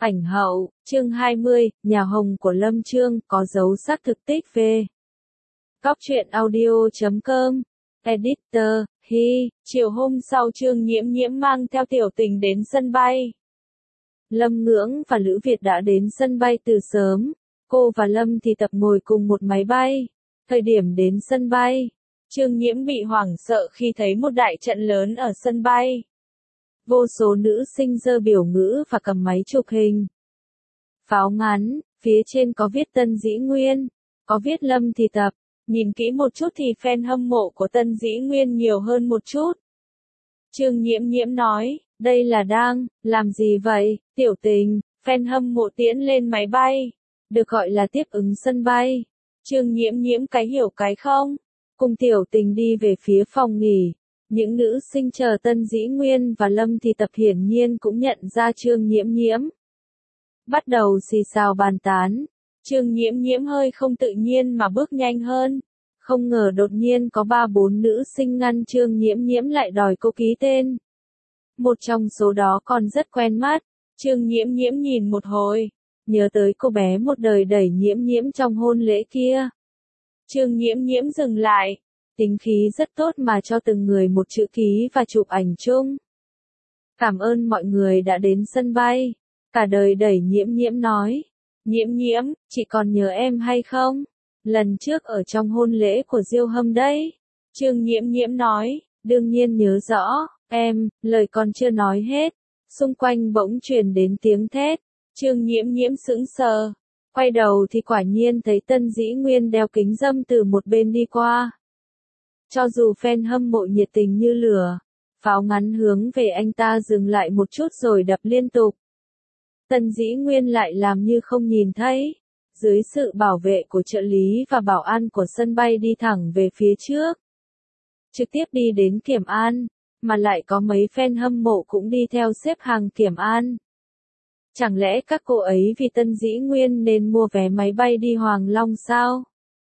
Ảnh hậu, chương 20, nhà Hồng của Lâm Chương, có dấu xác thực tích về. Góc truyện audio.com, Editor, chiều hôm sau Trương Nhiễm Nhiễm mang theo Tiểu Tình đến sân bay. Lâm Ngưỡng và Lữ Việt đã đến sân bay từ sớm, cô và Lâm thì tập ngồi cùng một máy bay. Thời điểm đến sân bay, Trương Nhiễm bị hoảng sợ khi thấy một đại trận lớn ở sân bay. Vô số nữ sinh giơ biểu ngữ và cầm máy chụp hình. Pháo ngắn, phía trên có viết Tân Dĩ Nguyên, có viết Lâm thì tập. Nhìn kỹ một chút thì fan hâm mộ của Tân Dĩ Nguyên nhiều hơn một chút. Trương Nhiễm Nhiễm nói, đây là đang làm gì vậy, Tiểu Tình? Fan hâm mộ tiễn lên máy bay, được gọi là tiếp ứng sân bay. Trương Nhiễm Nhiễm cái hiểu cái không, cùng Tiểu Tình đi về phía phòng nghỉ. Những nữ sinh chờ Tân Dĩ Nguyên và Lâm thì tập hiển nhiên cũng nhận ra Trương Nhiễm Nhiễm. Bắt đầu xì xào bàn tán. Trương Nhiễm Nhiễm hơi không tự nhiên mà bước nhanh hơn. Không ngờ đột nhiên có 3-4 nữ sinh ngăn Trương Nhiễm Nhiễm lại đòi cô ký tên. Một trong số đó còn rất quen mắt. Trương Nhiễm Nhiễm nhìn một hồi, nhớ tới cô bé một đời đẩy Nhiễm Nhiễm trong hôn lễ kia. Trương Nhiễm Nhiễm dừng lại. Tính khí rất tốt mà cho từng người một chữ ký và chụp ảnh chung. Cảm ơn mọi người đã đến sân bay. Cả đời đẩy Nhiễm Nhiễm nói. Nhiễm Nhiễm, chị còn nhớ em hay không? Lần trước ở trong hôn lễ của Diêu Hâm đấy. Trương Nhiễm Nhiễm nói, đương nhiên nhớ rõ, em, lời còn chưa nói hết. Xung quanh bỗng truyền đến tiếng thét. Trương Nhiễm Nhiễm sững sờ. Quay đầu thì quả nhiên thấy Tân Dĩ Nguyên đeo kính râm từ một bên đi qua. Cho dù fan hâm mộ nhiệt tình như lửa, pháo ngắn hướng về anh ta dừng lại một chút rồi đập liên tục. Tân Dĩ Nguyên lại làm như không nhìn thấy. Dưới sự bảo vệ của trợ lý và bảo an của sân bay đi thẳng về phía trước. Trực tiếp đi đến kiểm an, mà lại có mấy fan hâm mộ cũng đi theo xếp hàng kiểm an. Chẳng lẽ các cô ấy vì Tân Dĩ Nguyên nên mua vé máy bay đi Hoàng Long sao?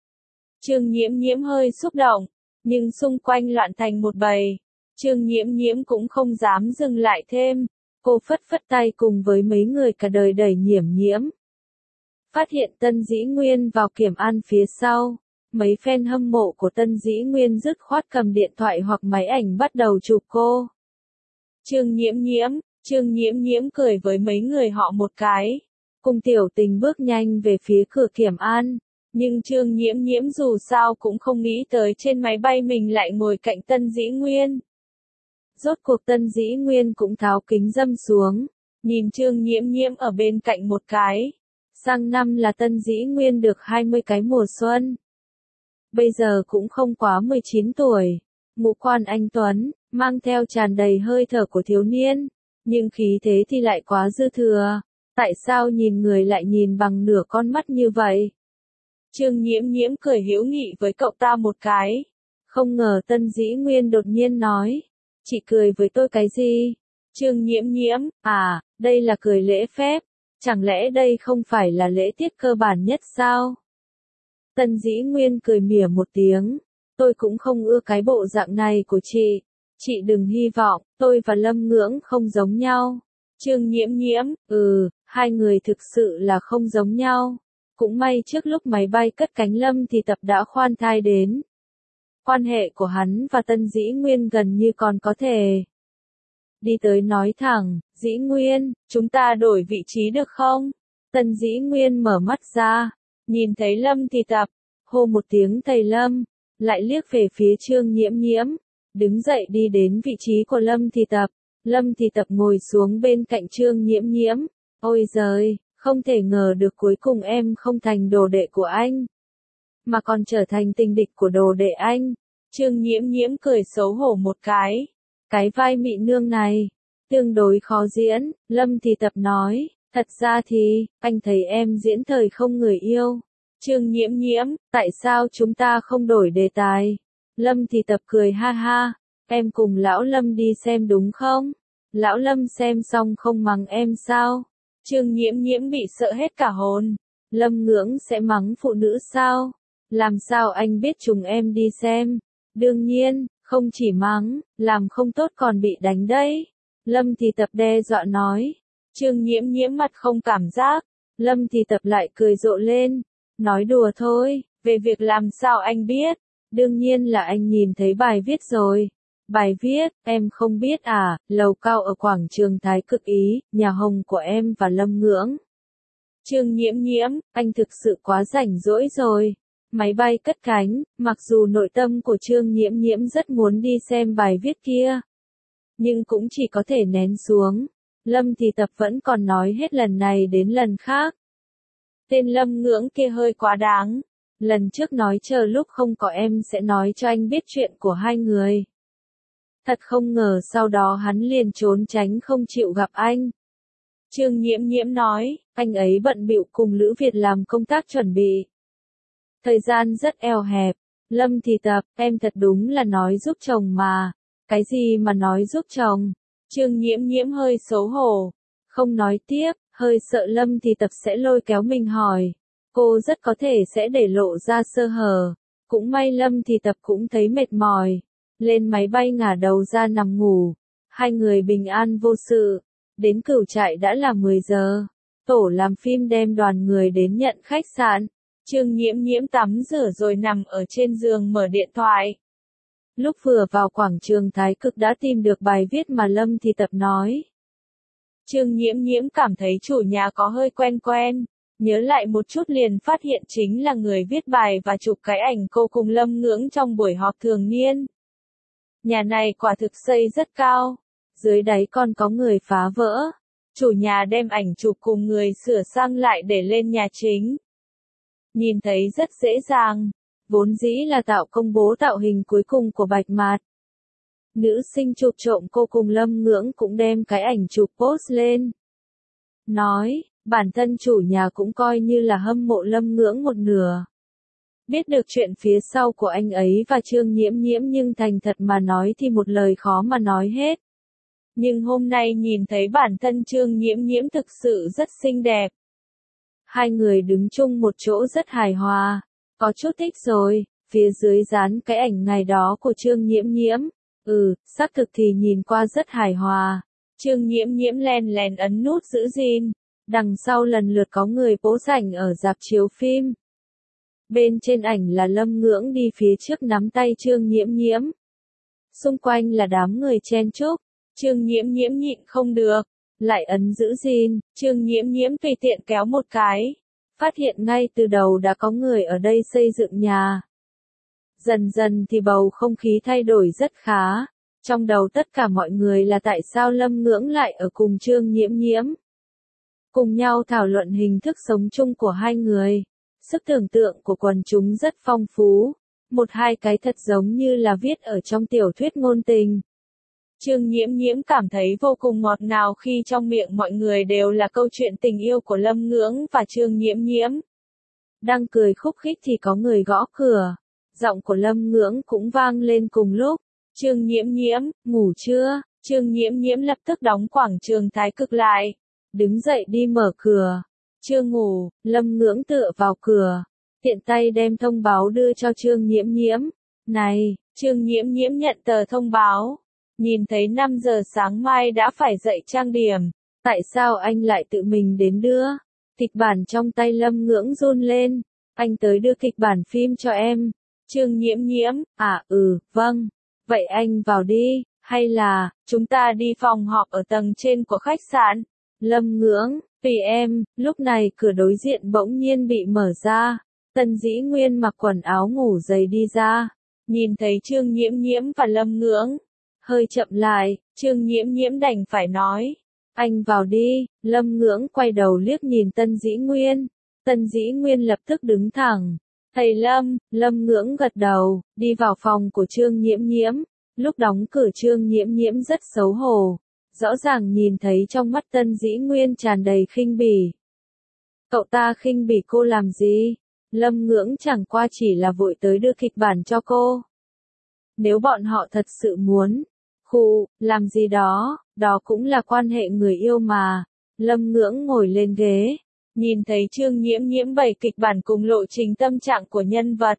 Trương Nhiễm Nhiễm hơi xúc động, nhưng xung quanh loạn thành một bầy. Trương Nhiễm Nhiễm cũng không dám dừng lại thêm. Cô phất phất tay cùng với mấy người cả đời đẩy Nhiễm Nhiễm. Phát hiện Tân Dĩ Nguyên vào kiểm an phía sau. Mấy fan hâm mộ của Tân Dĩ Nguyên dứt khoát cầm điện thoại hoặc máy ảnh bắt đầu chụp cô. Trương Nhiễm Nhiễm cười với mấy người họ một cái. Cùng Tiểu Tình bước nhanh về phía cửa kiểm an. Nhưng Trương Nhiễm Nhiễm dù sao cũng không nghĩ tới trên máy bay mình lại ngồi cạnh Tân Dĩ Nguyên. Rốt cuộc Tân Dĩ Nguyên cũng tháo kính râm xuống, nhìn Trương Nhiễm Nhiễm ở bên cạnh một cái. Sang năm là Tân Dĩ Nguyên được 20 cái mùa xuân. Bây giờ cũng không quá 19 tuổi. Ngũ quan anh tuấn, mang theo tràn đầy hơi thở của thiếu niên. Nhưng khí thế thì lại quá dư thừa. Tại sao nhìn người lại nhìn bằng nửa con mắt như vậy? Trương Nhiễm Nhiễm cười hữu nghị với cậu ta một cái. Không ngờ Tân Dĩ Nguyên đột nhiên nói. Chị cười với tôi cái gì? Trương Nhiễm Nhiễm, đây là cười lễ phép. Chẳng lẽ đây không phải là lễ tiết cơ bản nhất sao? Tân Dĩ Nguyên cười mỉa một tiếng. Tôi cũng không ưa cái bộ dạng này của chị. Chị đừng hy vọng, tôi và Lâm Ngưỡng không giống nhau. Trương Nhiễm Nhiễm, hai người thực sự là không giống nhau. Cũng may trước lúc máy bay cất cánh Lâm thì tập đã khoan thai đến. Quan hệ của hắn và Tân Dĩ Nguyên gần như còn có thể. Đi tới nói thẳng, Dĩ Nguyên, chúng ta đổi vị trí được không? Tân Dĩ Nguyên mở mắt ra, nhìn thấy Lâm thì tập, hô một tiếng thầy Lâm, lại liếc về phía Trương Nhiễm Nhiễm, đứng dậy đi đến vị trí của Lâm thì tập. Lâm thì tập ngồi xuống bên cạnh Trương Nhiễm Nhiễm. Ôi giời, không thể ngờ được cuối cùng em không thành đồ đệ của anh, mà còn trở thành tình địch của đồ đệ anh. Trương Nhiễm Nhiễm cười xấu hổ một cái. Cái vai mị nương này, tương đối khó diễn. Lâm thì tập nói, thật ra thì, anh thấy em diễn thời không người yêu. Trương Nhiễm Nhiễm, tại sao chúng ta không đổi đề tài? Lâm thì tập cười ha ha, em cùng lão Lâm đi xem đúng không? Lão Lâm xem xong không mắng em sao? Trương Nhiễm Nhiễm bị sợ hết cả hồn. Lâm Ngưỡng sẽ mắng phụ nữ sao? Làm sao anh biết chúng em đi xem? Đương nhiên, không chỉ mắng, làm không tốt còn bị đánh đấy. Lâm thì tập đe dọa nói. Trương Nhiễm Nhiễm mặt không cảm giác. Lâm Thì Tập lại cười rộ lên. Nói đùa thôi, về việc làm sao anh biết? Đương nhiên là anh nhìn thấy bài viết rồi. Bài viết, em không biết à, lầu cao ở quảng trường Thái Cực Ý, nhà hồng của em và Lâm Ngưỡng. Trương Nhiễm Nhiễm, anh thực sự quá rảnh rỗi rồi. Máy bay cất cánh, mặc dù nội tâm của Trương Nhiễm Nhiễm rất muốn đi xem bài viết kia. Nhưng cũng chỉ có thể nén xuống. Lâm Thì Tập vẫn còn nói hết lần này đến lần khác. Tên Lâm Ngưỡng kia hơi quá đáng. Lần trước nói chờ lúc không có em sẽ nói cho anh biết chuyện của hai người. Thật không ngờ sau đó hắn liền trốn tránh không chịu gặp anh. Trương Nhiễm Nhiễm nói, anh ấy bận bịu cùng Lữ Việt làm công tác chuẩn bị. Thời gian rất eo hẹp. Lâm Thì Tập, em thật đúng là nói giúp chồng mà. Cái gì mà nói giúp chồng? Trương Nhiễm Nhiễm hơi xấu hổ. Không nói tiếp, hơi sợ Lâm Thì Tập sẽ lôi kéo mình hỏi. Cô rất có thể sẽ để lộ ra sơ hở. Cũng may Lâm Thì Tập cũng thấy mệt mỏi. Lên máy bay ngả đầu ra nằm ngủ. Hai người bình an vô sự. Đến Cửu Trại đã là 10 giờ. Tổ làm phim đem đoàn người đến nhận khách sạn. Trương Nhiễm Nhiễm tắm rửa rồi nằm ở trên giường mở điện thoại. Lúc vừa vào quảng trường Thái Cực đã tìm được bài viết mà Lâm Thì Tập nói. Trương Nhiễm Nhiễm cảm thấy chủ nhà có hơi quen quen. Nhớ lại một chút liền phát hiện chính là người viết bài và chụp cái ảnh cô cùng Lâm Ngưỡng trong buổi họp thường niên. Nhà này quả thực xây rất cao. Dưới đáy còn có người phá vỡ. Chủ nhà đem ảnh chụp cùng người sửa sang lại để lên nhà chính. Nhìn thấy rất dễ dàng. Vốn dĩ là tạo công bố tạo hình cuối cùng của Bạch Mạt. Nữ sinh chụp trộm cô cùng Lâm Ngưỡng cũng đem cái ảnh chụp post lên. Nói, bản thân chủ nhà cũng coi như là hâm mộ Lâm Ngưỡng một nửa. Biết được chuyện phía sau của anh ấy và Trương Nhiễm Nhiễm nhưng thành thật mà nói thì một lời khó mà nói hết. Nhưng hôm nay nhìn thấy bản thân Trương Nhiễm Nhiễm thực sự rất xinh đẹp. Hai người đứng chung một chỗ rất hài hòa. Có chút thích rồi, phía dưới dán cái ảnh ngày đó của Trương Nhiễm Nhiễm. Xác thực thì nhìn qua rất hài hòa. Trương Nhiễm Nhiễm len lén ấn nút giữ gìn. Đằng sau lần lượt có người post ảnh ở rạp chiếu phim. Bên trên ảnh là Lâm Ngưỡng đi phía trước nắm tay Trương Nhiễm Nhiễm. Xung quanh là đám người chen chúc. Trương Nhiễm Nhiễm nhịn không được. Lại ấn giữ gìn, Trương Nhiễm Nhiễm tùy tiện kéo một cái. Phát hiện ngay từ đầu đã có người ở đây xây dựng nhà. Dần dần thì bầu không khí thay đổi rất khá. Trong đầu tất cả mọi người là tại sao Lâm Ngưỡng lại ở cùng Trương Nhiễm Nhiễm. Cùng nhau thảo luận hình thức sống chung của hai người. Sức tưởng tượng của quần chúng rất phong phú. Một hai cái thật giống như là viết ở trong tiểu thuyết ngôn tình. Trương Nhiễm Nhiễm cảm thấy vô cùng ngọt ngào khi trong miệng mọi người đều là câu chuyện tình yêu của Lâm Ngưỡng và Trương Nhiễm Nhiễm. Đang cười khúc khích thì có người gõ cửa. Giọng của Lâm Ngưỡng cũng vang lên cùng lúc. Trương Nhiễm Nhiễm, ngủ chưa? Trương Nhiễm Nhiễm lập tức đóng quảng trường Thái Cực lại. Đứng dậy đi mở cửa. Chưa ngủ, Lâm Ngưỡng tựa vào cửa. Tiện tay đem thông báo đưa cho Trương Nhiễm Nhiễm. Này, Trương Nhiễm Nhiễm nhận tờ thông báo. Nhìn thấy 5 giờ sáng mai đã phải dậy trang điểm. Tại sao anh lại tự mình đến đưa? Kịch bản trong tay Lâm Ngưỡng run lên. Anh tới đưa kịch bản phim cho em. Trương Nhiễm Nhiễm, vâng. Vậy anh vào đi, hay là, chúng ta đi phòng họp ở tầng trên của khách sạn. Lâm Ngưỡng, tùy em. Lúc này cửa đối diện bỗng nhiên bị mở ra. Tân Dĩ Nguyên mặc quần áo ngủ dày đi ra. Nhìn thấy Trương Nhiễm Nhiễm và Lâm Ngưỡng. Hơi chậm lại, Trương Nhiễm Nhiễm đành phải nói. Anh vào đi. Lâm Ngưỡng quay đầu liếc nhìn Tân Dĩ Nguyên. Tân Dĩ Nguyên lập tức đứng thẳng. Thầy Lâm. Lâm Ngưỡng gật đầu, đi vào phòng của Trương Nhiễm Nhiễm. Lúc đóng cửa Trương Nhiễm Nhiễm rất xấu hổ. Rõ ràng nhìn thấy trong mắt Tân Dĩ Nguyên tràn đầy khinh bỉ. Cậu ta khinh bỉ cô làm gì? Lâm Ngưỡng chẳng qua chỉ là vội tới đưa kịch bản cho cô. Nếu bọn họ thật sự muốn, làm gì đó, đó cũng là quan hệ người yêu mà. Lâm Ngưỡng ngồi lên ghế, nhìn thấy Trương Nhiễm Nhiễm bày kịch bản cùng lộ trình tâm trạng của nhân vật.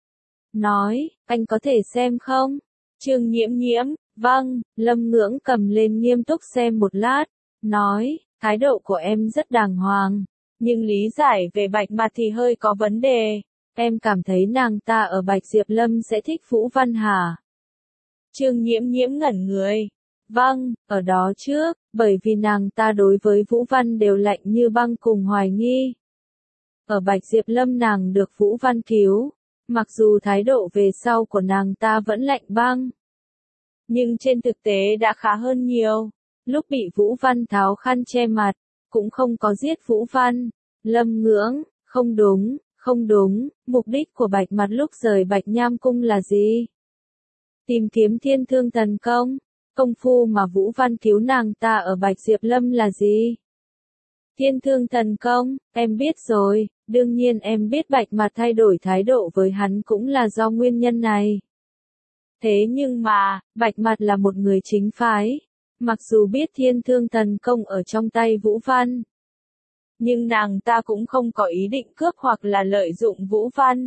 Nói, anh có thể xem không? Trương Nhiễm Nhiễm, vâng. Lâm Ngưỡng cầm lên nghiêm túc xem một lát. Nói, Thái độ của em rất đàng hoàng, nhưng lý giải về Bạch Mặt thì hơi có vấn đề. Em cảm thấy nàng ta ở Bạch Diệp Lâm sẽ thích Vũ Văn hả? Trương Nhiễm Nhiễm ngẩn người. Vâng, ở đó trước, bởi vì nàng ta đối với Vũ Văn đều lạnh như băng cùng hoài nghi. Ở Bạch Diệp Lâm nàng được Vũ Văn cứu, mặc dù thái độ về sau của nàng ta vẫn lạnh băng, nhưng trên thực tế đã khá hơn nhiều. Lúc bị Vũ Văn tháo khăn che mặt, cũng không có giết Vũ Văn. Lâm Ngưỡng, không đúng, không đúng, mục đích của Bạch Mặt lúc rời Bạch Nham Cung là gì? Tìm kiếm Thiên Thương Thần Công. Công phu mà Vũ Văn cứu nàng ta ở Bạch Diệp Lâm là gì? Thiên Thương Thần Công, em biết rồi, đương nhiên em biết Bạch Mặt thay đổi thái độ với hắn cũng là do nguyên nhân này. Thế nhưng mà, Bạch Mặt là một người chính phái, mặc dù biết Thiên Thương Thần Công ở trong tay Vũ Văn, nhưng nàng ta cũng không có ý định cướp hoặc là lợi dụng Vũ Văn.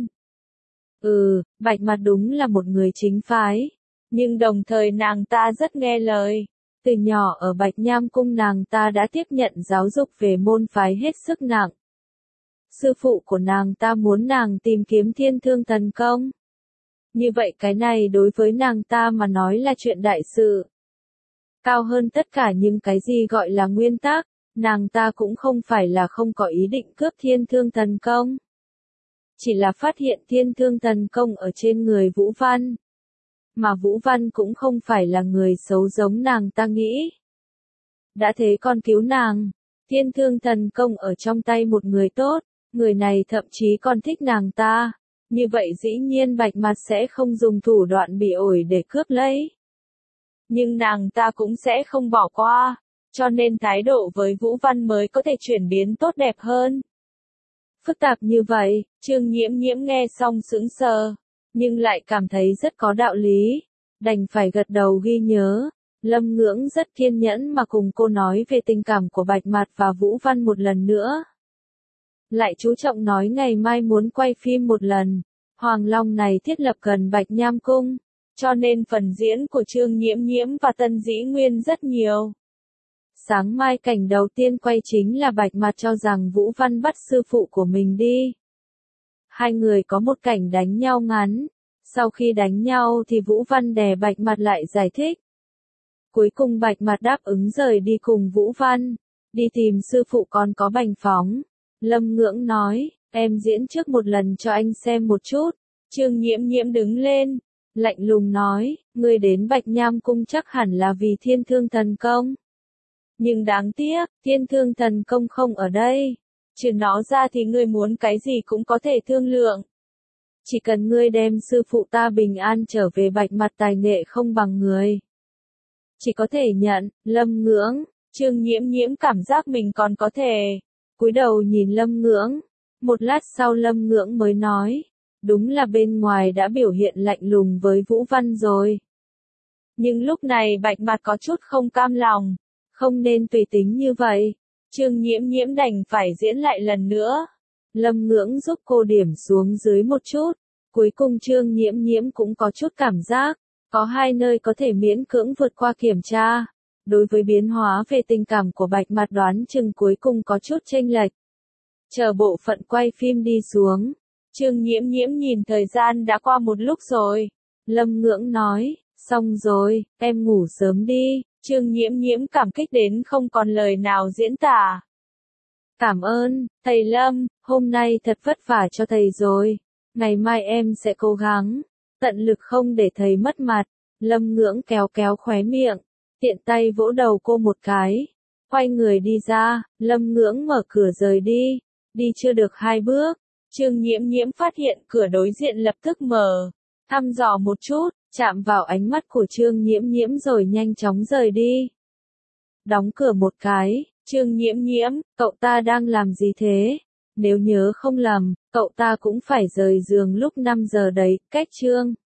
Bạch Mặt đúng là một người chính phái, nhưng đồng thời nàng ta rất nghe lời. Từ nhỏ ở Bạch Nham Cung nàng ta đã tiếp nhận giáo dục về môn phái hết sức nặng. Sư phụ của nàng ta muốn nàng tìm kiếm Thiên Thương Thần Công. Như vậy cái này đối với nàng ta mà nói là chuyện đại sự. Cao hơn tất cả những cái gì gọi là nguyên tắc, nàng ta cũng không phải là không có ý định cướp Thiên Thương Thần Công. Chỉ là phát hiện Thiên Thương Thần Công ở trên người Vũ Văn. Mà Vũ Văn cũng không phải là người xấu giống nàng ta nghĩ. Đã thế còn cứu nàng, Thiên Thương Thần Công ở trong tay một người tốt, người này thậm chí còn thích nàng ta. Như vậy dĩ nhiên Bạch Mặt sẽ không dùng thủ đoạn bị ổi để cướp lấy. Nhưng nàng ta cũng sẽ không bỏ qua, cho nên thái độ với Vũ Văn mới có thể chuyển biến tốt đẹp hơn. Phức tạp như vậy, Trương Nhiễm Nhiễm nghe xong sững sờ, nhưng lại cảm thấy rất có đạo lý, đành phải gật đầu ghi nhớ. Lâm Ngưỡng rất kiên nhẫn mà cùng cô nói về tình cảm của Bạch Mặt và Vũ Văn một lần nữa. Lại chú trọng nói ngày mai muốn quay phim một lần, Hoàng Long này thiết lập gần Bạch Nham Cung, cho nên phần diễn của Trương Nhiễm Nhiễm và Tân Dĩ Nguyên rất nhiều. Sáng mai cảnh đầu tiên quay chính là Bạch Mặt cho rằng Vũ Văn bắt sư phụ của mình đi. Hai người có một cảnh đánh nhau ngắn, sau khi đánh nhau thì Vũ Văn đè Bạch Mặt lại giải thích. Cuối cùng Bạch Mặt đáp ứng rời đi cùng Vũ Văn, đi tìm sư phụ còn có Bành Phóng. Lâm Ngưỡng nói, em diễn trước một lần cho anh xem một chút. Trương Nhiễm Nhiễm đứng lên, lạnh lùng nói, ngươi đến Bạch Nham Cung chắc hẳn là vì Thiên Thương Thần Công. Nhưng đáng tiếc, Thiên Thương Thần Công không ở đây. Trừ nó ra thì ngươi muốn cái gì cũng có thể thương lượng. Chỉ cần ngươi đem sư phụ ta bình an trở về. Bạch Mặt tài nghệ không bằng người, chỉ có thể nhận. Lâm Ngưỡng, Trương Nhiễm Nhiễm cảm giác mình còn có thể. Cúi đầu nhìn Lâm Ngưỡng. Một lát sau Lâm Ngưỡng mới nói, đúng là bên ngoài đã biểu hiện lạnh lùng với Vũ Văn rồi. Nhưng lúc này Bạch Mặt có chút không cam lòng, không nên tùy tính như vậy. Trương Nhiễm Nhiễm đành phải diễn lại lần nữa. Lâm Ngưỡng giúp cô điểm xuống dưới một chút. Cuối cùng Trương Nhiễm Nhiễm cũng có chút cảm giác, có hai nơi có thể miễn cưỡng vượt qua kiểm tra. Đối với biến hóa về tình cảm của Bạch Mặt đoán chừng cuối cùng có chút chênh lệch. Chờ bộ phận quay phim đi xuống, Trương Nhiễm Nhiễm nhìn thời gian đã qua một lúc rồi. Lâm Ngưỡng nói, xong rồi, em ngủ sớm đi. Trương Nhiễm Nhiễm cảm kích đến không còn lời nào diễn tả. Cảm ơn, thầy Lâm, hôm nay thật vất vả cho thầy rồi. Ngày mai em sẽ cố gắng, tận lực không để thầy mất mặt. Lâm Ngưỡng kéo kéo khóe miệng, tiện tay vỗ đầu cô một cái. Quay người đi ra, Lâm Ngưỡng mở cửa rời đi. Đi chưa được 2 bước, Trương Nhiễm Nhiễm phát hiện cửa đối diện lập tức mở. Thăm dò một chút, chạm vào ánh mắt của Trương Nhiễm Nhiễm rồi nhanh chóng rời đi. Đóng cửa một cái, Trương Nhiễm Nhiễm, cậu ta đang làm gì thế? Nếu nhớ không lầm, cậu ta cũng phải rời giường lúc 5 giờ đấy, cách Trương